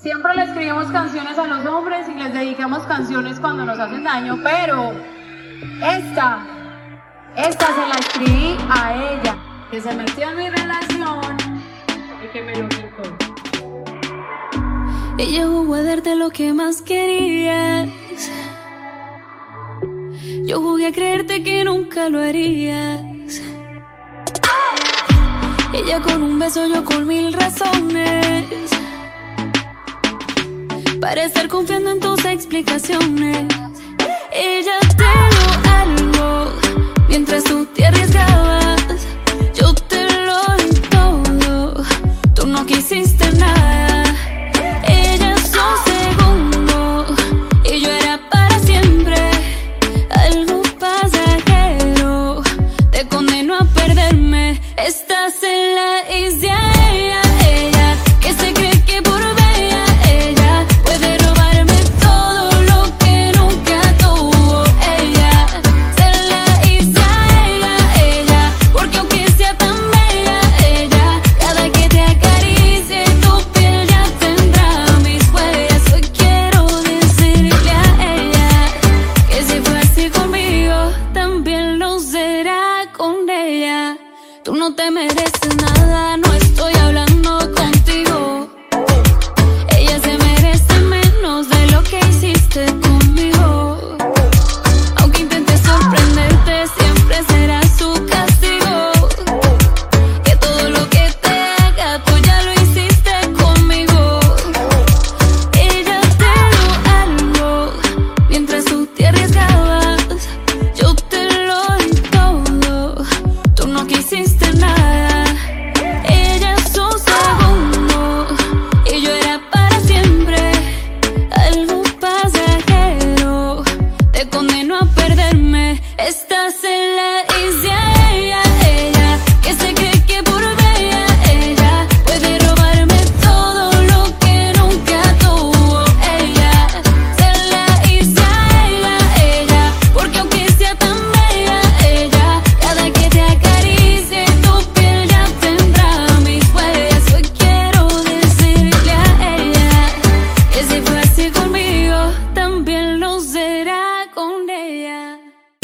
Siempre le escribimos canciones a los hombres y les dedicamos canciones cuando nos hacen daño, pero esta se la escribí a ella, que se metió en mi relación y que me lo quitó. Ella jugó a darte lo que más querías. Yo jugué a creerte que nunca lo harías. Ella con un beso, yo con 1000 razones para estar confiando en tus explicaciones. Ella te dio algo mientras tú te arriesgabas.